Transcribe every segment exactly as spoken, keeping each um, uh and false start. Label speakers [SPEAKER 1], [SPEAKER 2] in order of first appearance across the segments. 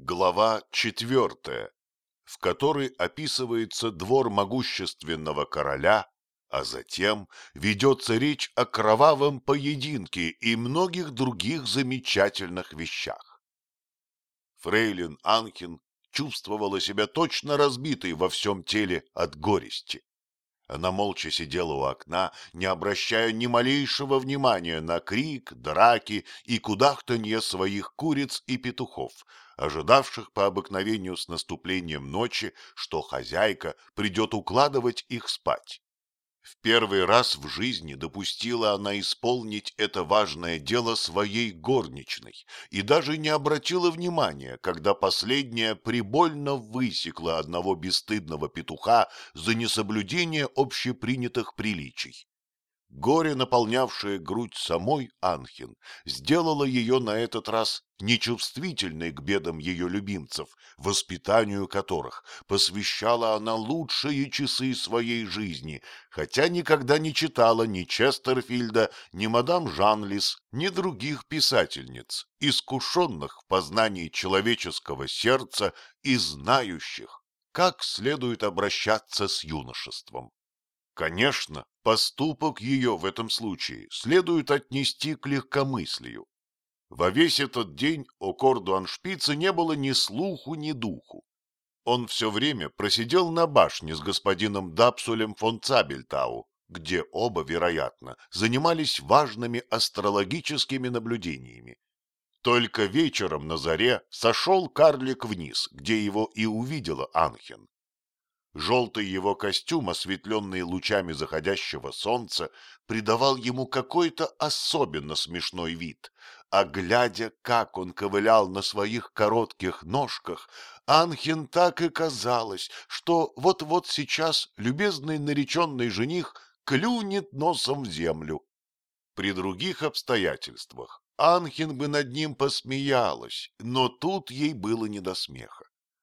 [SPEAKER 1] Глава четвертая, в которой описывается двор могущественного короля, а затем ведется речь о кровавом поединке и многих других замечательных вещах. Фрейлин Анхен чувствовала себя точно разбитой во всем теле от горести. Она молча сидела у окна, не обращая ни малейшего внимания на крик, драки и кудахтанье своих куриц и петухов, ожидавших по обыкновению с наступлением ночи, что хозяйка придет укладывать их спать. В первый раз в жизни допустила она исполнить это важное дело своей горничной и даже не обратила внимания, когда последняя прибольно высекла одного бесстыдного петуха за несоблюдение общепринятых приличий. Горе, наполнявшее грудь самой Анхен, сделало ее на этот раз нечувствительной к бедам ее любимцев, воспитанию которых посвящала она лучшие часы своей жизни, хотя никогда не читала ни Честерфильда, ни мадам Жанлис, ни других писательниц, искушенных в познании человеческого сердца и знающих, как следует обращаться с юношеством. Конечно, поступок ее в этом случае следует отнести к легкомыслию. Во весь этот день о Кордуаншпице не было ни слуху, ни духу. Он все время просидел на башне с господином Дапсулем фон Цабельтау, где оба, вероятно, занимались важными астрологическими наблюдениями. Только вечером на заре сошел карлик вниз, где его и увидела Анхен. Желтый его костюм, осветленный лучами заходящего солнца, придавал ему какой-то особенно смешной вид, а глядя, как он ковылял на своих коротких ножках, Анхен так и казалось, что вот-вот сейчас любезный нареченный жених клюнет носом в землю. При других обстоятельствах Анхен бы над ним посмеялась, но тут ей было не до смеха.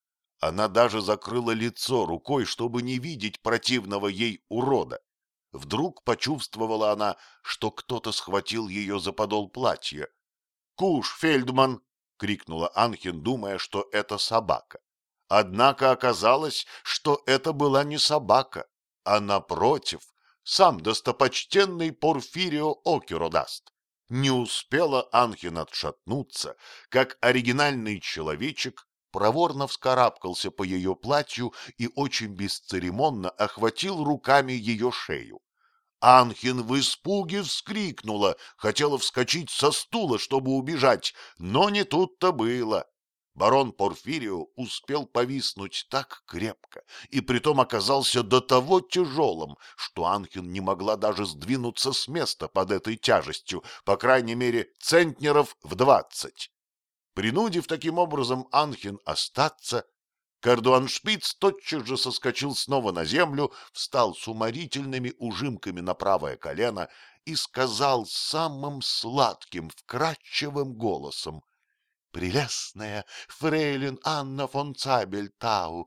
[SPEAKER 1] Она даже закрыла лицо рукой, чтобы не видеть противного ей урода. Вдруг почувствовала она, что кто-то схватил ее за подол платья. «Куш, Фельдман!» — крикнула Анхен, думая, что это собака. Однако оказалось, что это была не собака, а, напротив, сам достопочтенный Порфирио Океродаст. Не успела Анхен отшатнуться, как оригинальный человечек проворно вскарабкался по ее платью и очень бесцеремонно охватил руками ее шею. Анхен в испуге вскрикнула, хотела вскочить со стула, чтобы убежать, но не тут-то было. Барон Порфирио успел повиснуть так крепко и притом оказался до того тяжелым, что Анхен не могла даже сдвинуться с места под этой тяжестью, по крайней мере, центнеров в двадцать. Принудив таким образом Анхен остаться, Кордуаншпиц тотчас же соскочил снова на землю, встал с уморительными ужимками на правое колено и сказал самым сладким, вкрадчивым голосом: «Прелестная фрейлин Анна фон Цабельтау,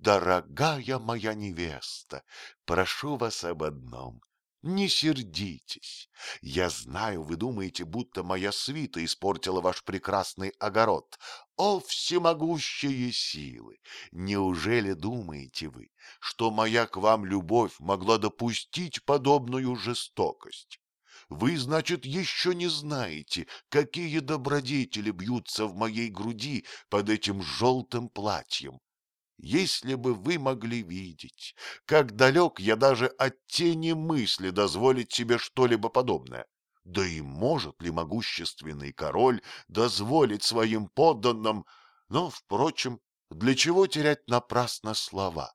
[SPEAKER 1] дорогая моя невеста, прошу вас об одном. Не сердитесь. Я знаю, вы думаете, будто моя свита испортила ваш прекрасный огород. О, всемогущие силы! Неужели думаете вы, что моя к вам любовь могла допустить подобную жестокость? Вы, значит, еще не знаете, какие добродетели бьются в моей груди под этим желтым платьем. Если бы вы могли видеть, как далек я даже от тени мысли дозволить себе что-либо подобное. Да и может ли могущественный король дозволить своим подданным... Но, впрочем, для чего терять напрасно слова?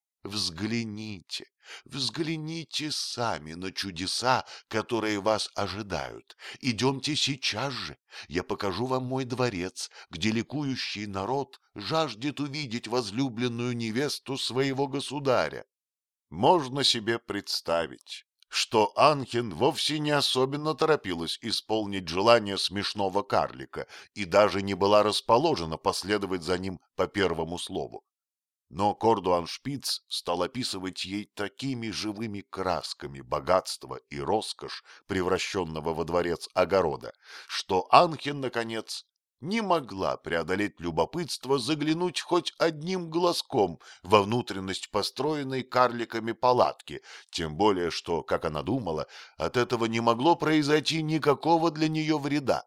[SPEAKER 1] Взгляните, взгляните сами на чудеса, которые вас ожидают. Идемте сейчас же, я покажу вам мой дворец, где ликующий народ жаждет увидеть возлюбленную невесту своего государя. Можно себе представить, что Анхен вовсе не особенно торопилась исполнить желание смешного карлика и даже не была расположена последовать за ним по первому слову. Но Кордуаншпиц стал описывать ей такими живыми красками богатство и роскошь, превращенного во дворец огорода, что Анхен, наконец, не могла преодолеть любопытство заглянуть хоть одним глазком во внутренность построенной карликами палатки, тем более что, как она думала, от этого не могло произойти никакого для нее вреда.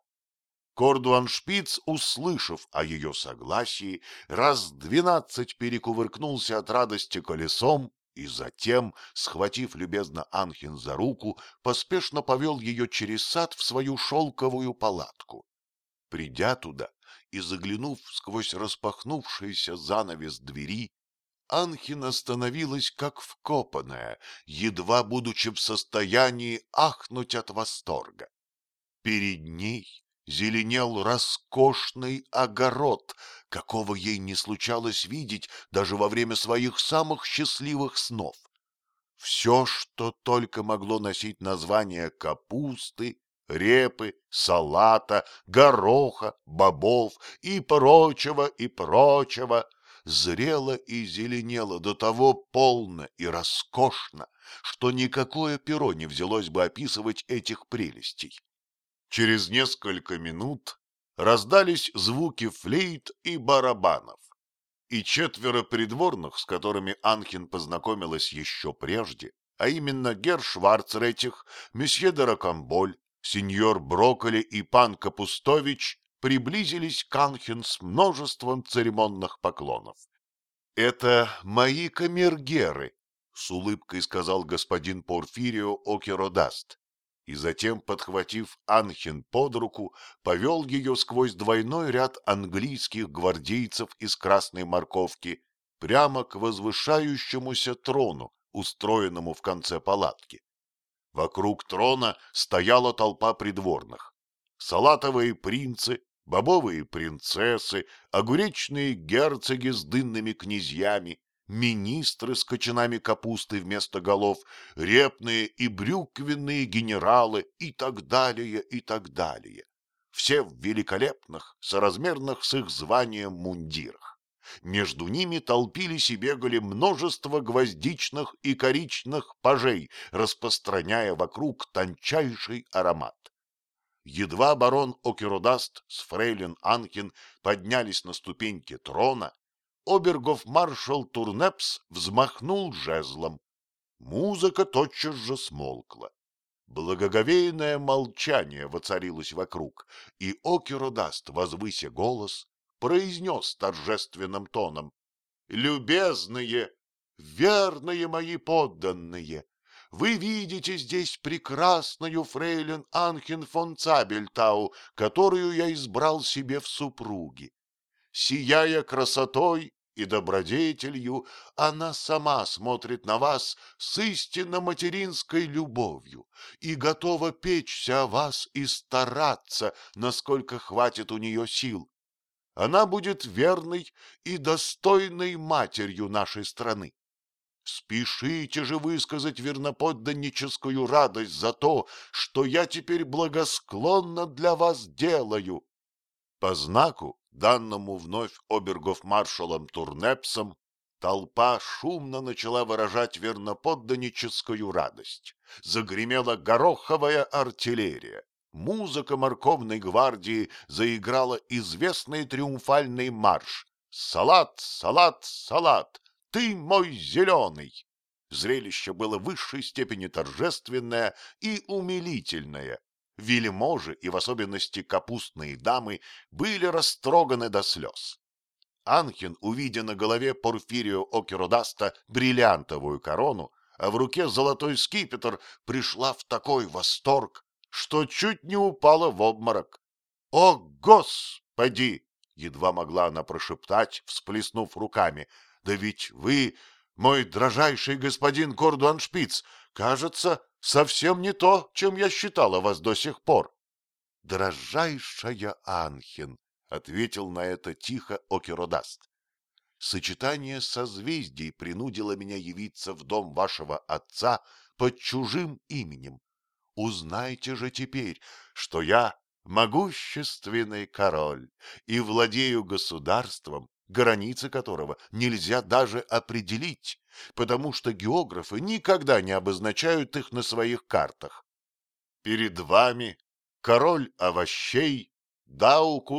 [SPEAKER 1] Кордуаншпиц, услышав о ее согласии, раз двенадцать перекувыркнулся от радости колесом и затем, схватив любезно Анхен за руку, поспешно повел ее через сад в свою шелковую палатку. Придя туда и заглянув сквозь распахнувшийся занавес двери, Анхен остановилась как вкопанная, едва будучи в состоянии ахнуть от восторга. Перед ней зеленел роскошный огород, какого ей не случалось видеть даже во время своих самых счастливых снов. Все, что только могло носить название капусты, репы, салата, гороха, бобов и прочего, и прочего, зрело и зеленело до того полно и роскошно, что никакое перо не взялось бы описывать этих прелестей. Через несколько минут раздались звуки флейт и барабанов, и четверо придворных, с которыми Анхен познакомилась еще прежде, а именно герр Шварцретих, месье де Рокамболь, сеньор Брокколи и пан Капустович, приблизились к Анхен с множеством церемонных поклонов. — Это мои камергеры, — с улыбкой сказал господин Порфирио Океродаст. И затем, подхватив Анхен под руку, повел ее сквозь двойной ряд английских гвардейцев из красной морковки прямо к возвышающемуся трону, устроенному в конце палатки. Вокруг трона стояла толпа придворных. Салатовые принцы, бобовые принцессы, огуречные герцоги с дынными князьями, министры с кочанами капусты вместо голов, репные и брюквенные генералы и так далее, и так далее. Все в великолепных, соразмерных с их званием мундирах. Между ними толпились и бегали множество гвоздичных и коричных пажей, распространяя вокруг тончайший аромат. Едва барон Океродаст с фрейлин Анхен поднялись на ступеньки трона, обергофмаршал Турнепс взмахнул жезлом. Музыка тотчас же смолкла. Благоговейное молчание воцарилось вокруг, и Океродаст, возвыся голос, произнес торжественным тоном: «Любезные, верные мои подданные, вы видите здесь прекрасную фрейлин Анхен фон Цабельтау, которую я избрал себе в супруги. Сияя красотой и добродетелью, она сама смотрит на вас с истинно материнской любовью и готова печься о вас и стараться, насколько хватит у нее сил. Она будет верной и достойной матерью нашей страны. Спешите же высказать верноподданническую радость за то, что я теперь благосклонно для вас делаю». По знаку, данному вновь обергофмаршалом Турнепсом, толпа шумно начала выражать верноподданническую радость. Загремела гороховая артиллерия. Музыка морковной гвардии заиграла известный триумфальный марш «Салат, салат, салат! Ты мой зеленый!». Зрелище было в высшей степени торжественное и умилительное. Вельможи, и в особенности капустные дамы, были растроганы до слез. Анхен, увидя на голове Порфирио Океродаста бриллиантовую корону, а в руке золотой скипетр, пришла в такой восторг, что чуть не упала в обморок. — О, Господи! — едва могла она прошептать, всплеснув руками. — Да ведь вы, мой дрожайший господин Кордуаншпиц, кажется, совсем не то, чем я считала вас до сих пор. — Дрожайшая Анхен, — ответил на это тихо Океродаст. — Сочетание созвездий принудило меня явиться в дом вашего отца под чужим именем. Узнайте же теперь, что я могущественный король и владею государством, границы которого нельзя даже определить, потому что географы никогда не обозначают их на своих картах. Перед вами король овощей Даукус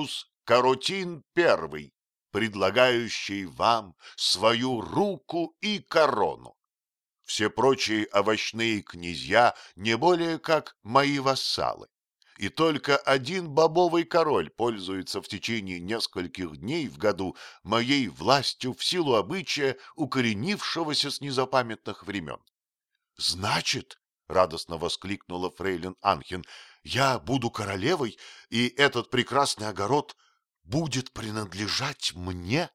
[SPEAKER 1] Каротин первый, предлагающий вам свою руку и корону. Все прочие овощные князья не более как мои вассалы. И только один бобовый король пользуется в течение нескольких дней в году моей властью в силу обычая, укоренившегося с незапамятных времен. — Значит, — радостно воскликнула фрейлин Анхен, — я буду королевой, и этот прекрасный огород будет принадлежать мне?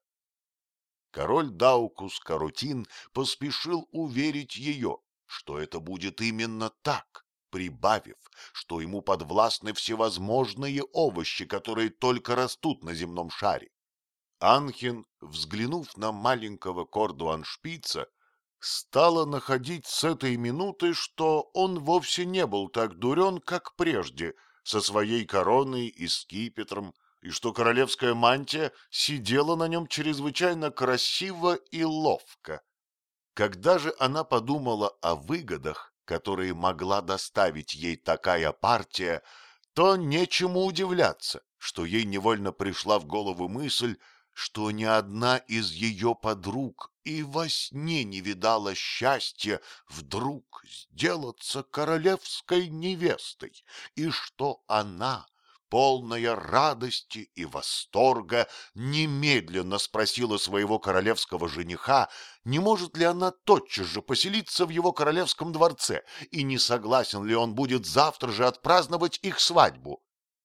[SPEAKER 1] Король Даукус Каротин поспешил уверить ее, что это будет именно так, прибавив, что ему подвластны всевозможные овощи, которые только растут на земном шаре. Анхен, взглянув на маленького Кордуаншпица, стала находить с этой минуты, что он вовсе не был так дурен, как прежде, со своей короной и скипетром, и что королевская мантия сидела на нем чрезвычайно красиво и ловко. Когда же она подумала о выгодах, которые могла доставить ей такая партия, то нечему удивляться, что ей невольно пришла в голову мысль, что ни одна из ее подруг и во сне не видала счастья вдруг сделаться королевской невестой, и что она, полная радости и восторга, немедленно спросила своего королевского жениха, не может ли она тотчас же поселиться в его королевском дворце, и не согласен ли он будет завтра же отпраздновать их свадьбу.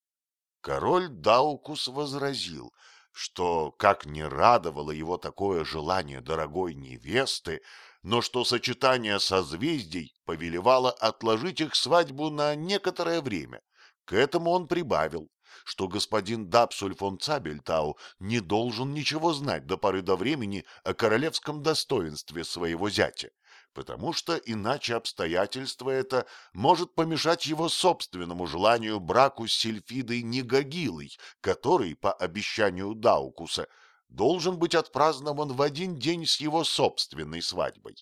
[SPEAKER 1] Король Даукус возразил, что, как не радовало его такое желание дорогой невесты, но что сочетание созвездий повелевало отложить их свадьбу на некоторое время. К этому он прибавил, что господин Дапсуль фон Цабельтау не должен ничего знать до поры до времени о королевском достоинстве своего зятя, потому что иначе обстоятельство это может помешать его собственному желанию браку с Сильфидой Нигагилой, который, по обещанию Даукуса, должен быть отпразднован в один день с его собственной свадьбой.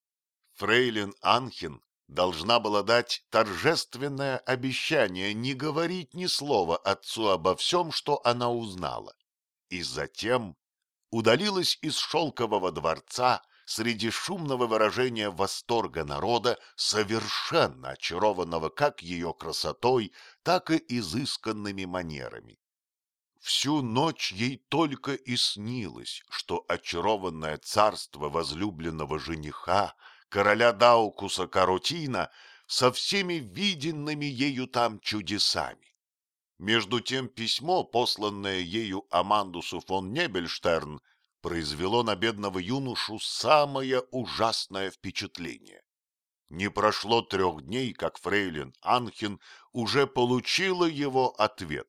[SPEAKER 1] Фрейлин Анхен должна была дать торжественное обещание не говорить ни слова отцу обо всем, что она узнала, и затем удалилась из шелкового дворца среди шумного выражения восторга народа, совершенно очарованного как ее красотой, так и изысканными манерами. Всю ночь ей только и снилось, что очарованное царство возлюбленного жениха, короля Даукуса Каротина, со всеми виденными ею там чудесами. Между тем письмо, посланное ею Амандусу фон Небельштерн, произвело на бедного юношу самое ужасное впечатление. Не прошло трех дней, как фрейлин Анхен уже получила его ответ.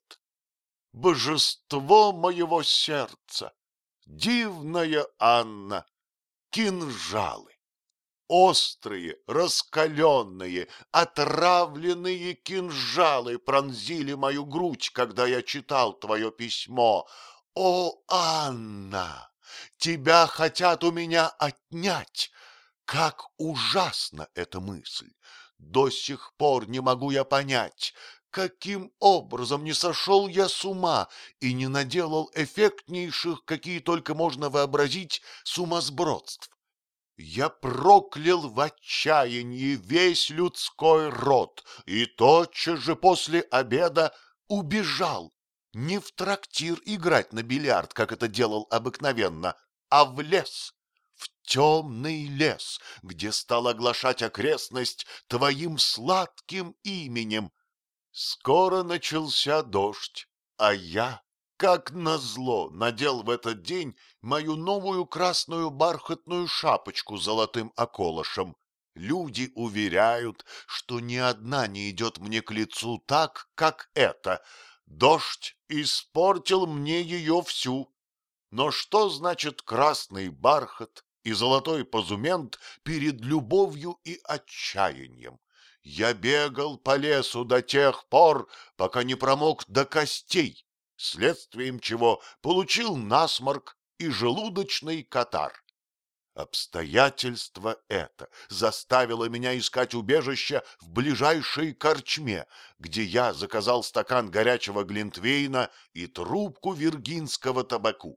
[SPEAKER 1] «Божество моего сердца! Дивная Анна! Кинжалы! Острые, раскаленные, отравленные кинжалы пронзили мою грудь, когда я читал твое письмо. О, Анна! Тебя хотят у меня отнять! Как ужасна эта мысль! До сих пор не могу я понять, каким образом не сошел я с ума и не наделал эффектнейших, какие только можно вообразить, сумасбродств. Я проклял в отчаянии весь людской род и тотчас же после обеда убежал. Не в трактир играть на бильярд, как это делал обыкновенно, а в лес, в темный лес, где стал оглашать окрестность твоим сладким именем. Скоро начался дождь, а я, как назло, надел в этот день мою новую красную бархатную шапочку с золотым околышем. Люди уверяют, что ни одна не идет мне к лицу так, как эта. Дождь испортил мне ее всю. Но что значит красный бархат и золотой позумент перед любовью и отчаянием? Я бегал по лесу до тех пор, пока не промок до костей, следствием чего получил насморк и желудочный катар. Обстоятельство это заставило меня искать убежище в ближайшей корчме, где я заказал стакан горячего глинтвейна и трубку виргинского табаку.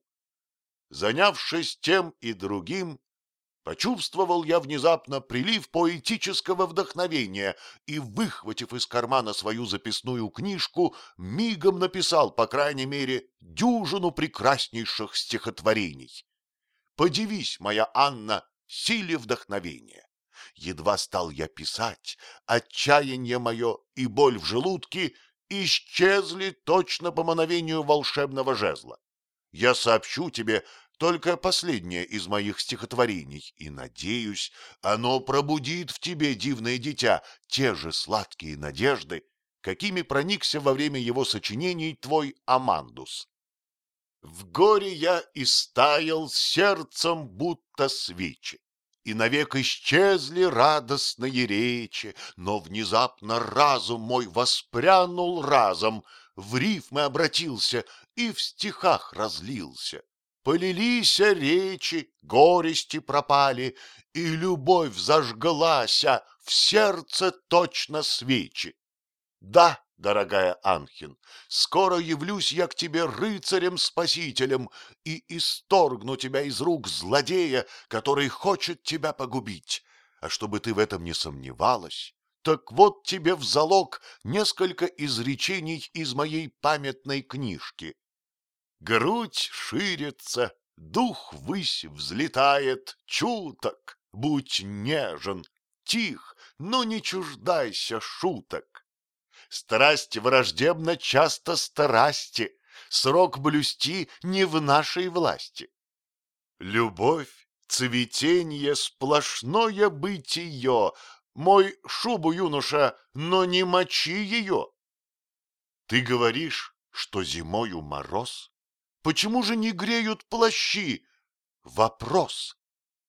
[SPEAKER 1] Занявшись тем и другим, почувствовал я внезапно прилив поэтического вдохновения и, выхватив из кармана свою записную книжку, мигом написал, по крайней мере, дюжину прекраснейших стихотворений. Подивись, моя Анна, силе вдохновения. Едва стал я писать, отчаяние мое и боль в желудке исчезли точно по мановению волшебного жезла. Я сообщу тебе только последнее из моих стихотворений, и, надеюсь, оно пробудит в тебе, дивное дитя, те же сладкие надежды, какими проникся во время его сочинений твой Амандус. В горе я истаял сердцем, будто свечи, и навек исчезли радостные речи, но внезапно разум мой воспрянул разом, в рифмы обратился и в стихах разлился. Полилися речи, горести пропали, и любовь зажглася в сердце точно свечи. Да, дорогая Анхин, скоро явлюсь я к тебе рыцарем-спасителем и исторгну тебя из рук злодея, который хочет тебя погубить. А чтобы ты в этом не сомневалась, так вот тебе в залог несколько изречений из моей памятной книжки. Грудь ширится, дух ввысь взлетает, чуток, будь нежен, тих, но не чуждайся шуток. Страсть враждебна часто страсти, срок блюсти не в нашей власти. Любовь, цветенье, сплошное бытие, мой шубу, юноша, но не мочи ее. Ты говоришь, что зимою мороз? Почему же не греют плащи? Вопрос.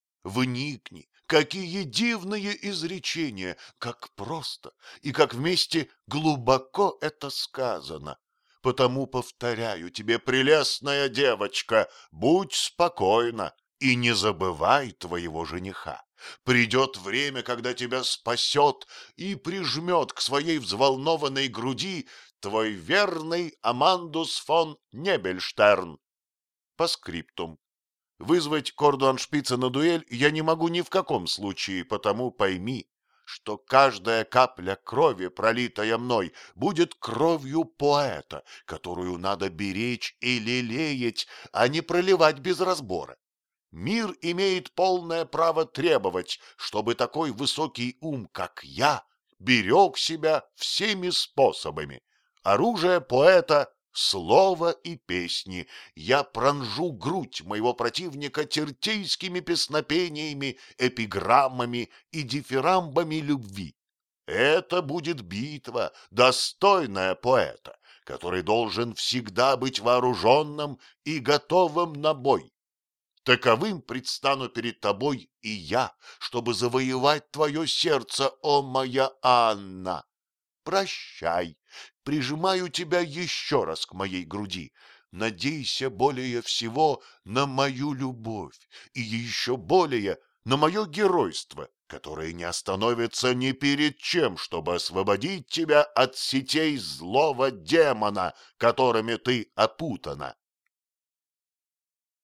[SPEAKER 1] Вникни, какие дивные изречения, как просто и как вместе глубоко это сказано. Потому повторяю тебе, прелестная девочка, будь спокойна и не забывай твоего жениха. Придет время, когда тебя спасет и прижмет к своей взволнованной груди твой верный Амандус фон Небельштерн. По скриптум. Вызвать Кордуаншпица на дуэль я не могу ни в каком случае, потому пойми, что каждая капля крови, пролитая мной, будет кровью поэта, которую надо беречь и лелеять, а не проливать без разбора. Мир имеет полное право требовать, чтобы такой высокий ум, как я, берег себя всеми способами. Оружие поэта — слово и песни. Я пронжу грудь моего противника тертейскими песнопениями, эпиграммами и дифирамбами любви. Это будет битва, достойная поэта, который должен всегда быть вооруженным и готовым на бой. Таковым предстану перед тобой и я, чтобы завоевать твое сердце, о моя Анна. Прощай, прижимаю тебя еще раз к моей груди. Надейся более всего на мою любовь и еще более на мое геройство, которое не остановится ни перед чем, чтобы освободить тебя от сетей злого демона, которыми ты опутана.